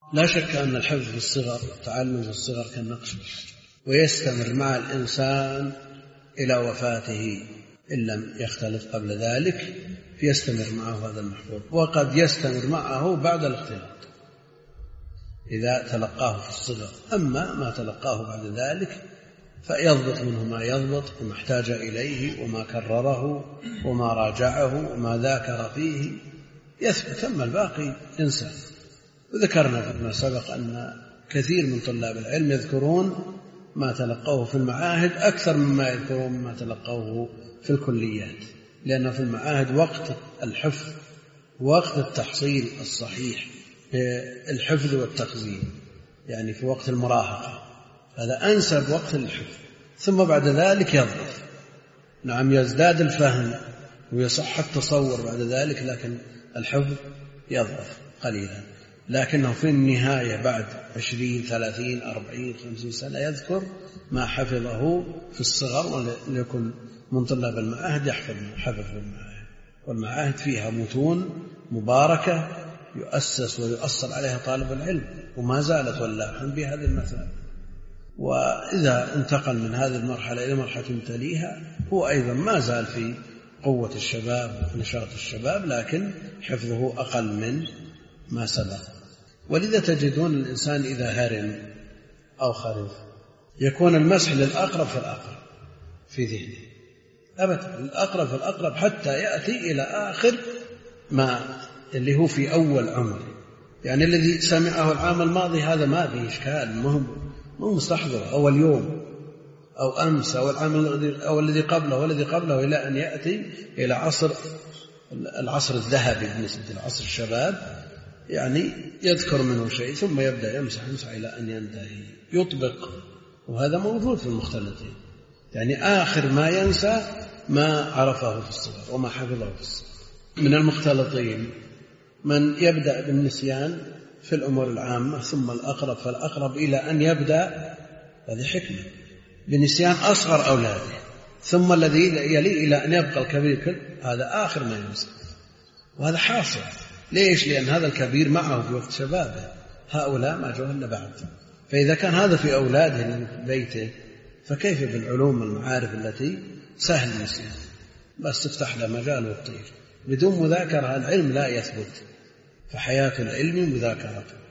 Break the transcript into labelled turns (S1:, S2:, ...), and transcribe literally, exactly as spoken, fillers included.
S1: لا شك أن الحفظ في الصغر والتعلم في الصغر كالنقش ويستمر مع الإنسان إلى وفاته إن لم يختلط قبل ذلك، يستمر معه هذا المحفوظ، وقد يستمر معه بعد الاختلاط إذا تلقاه في الصغر. أما ما تلقاه بعد ذلك فيضبط منه ما يضبط وما احتاج إليه وما كرره وما راجعه وما ذاكر فيه يثبت، أما الباقي إنسان. وذكرنا فيما سبق أن كثير من طلاب العلم يذكرون ما تلقوه في المعاهد أكثر مما يذكرون ما تلقوه في الكليات، لأن في المعاهد وقت الحفظ وقت التحصيل الصحيح الحفظ والتخزين، يعني في وقت المراهقة هذا أنسب وقت للحفظ، ثم بعد ذلك يضبط. نعم يزداد الفهم ويصح التصور بعد ذلك، لكن الحفظ يضعف قليلا. لكنه في النهاية بعد عشرين ثلاثين أربعين خمسين سنة يذكر ما حفظه في الصغر، وليكن من طلاب المعاهد يحفظ حفظ في المعاهد. والمعاهد فيها متون مباركة يؤسس ويؤثر عليها طالب العلم، وما زالت واللاحا بهذه المثال. وإذا انتقل من هذه المرحلة إلى مرحلة تليها هو أيضا ما زال في قوة الشباب ونشاط الشباب، لكن حفظه أقل من ما سبق. ولذا تجدون الإنسان إذا هرم أو خرف يكون المسح للأقرب فالأقرب في ذهنه أبدا، الأقرب فالأقرب حتى يأتي إلى آخر ما اللي هو في أول عمر. يعني الذي سمعه العام الماضي هذا ما فيه إشكال، مهم مو مستحضر، أو اليوم أو أمس أو العام أو الذي قبله والذي قبله، إلى أن يأتي إلى عصر العصر الذهبي بالنسبة لعصر الشباب، يعني يذكر منه شيء ثم يبدأ يمسح يمسح إلى أن ينتهي يطبق. وهذا موجود في المختلطين، يعني آخر ما ينسى ما عرفه في الصغر وما حفظه في الصغر. من المختلطين من يبدأ بالنسيان في الأمور العامة ثم الأقرب فالأقرب إلى أن يبدأ، هذه حكمة، بنسيان أصغر أولاده، ثم الذي يلي إلى أن يبقى الكبير كل هذا آخر ما ينسى. وهذا حاصل ليش؟ لأن هذا الكبير معه في وقت شبابه، هؤلاء ما جاءوا إلا بعد. فإذا كان هذا في أولاده في بيته فكيف بالعلوم والمعارف التي سهل النسيان، بس تفتح له مجال والطير. بدون مذاكرة العلم لا يثبت، فحياة العلم مذاكرته.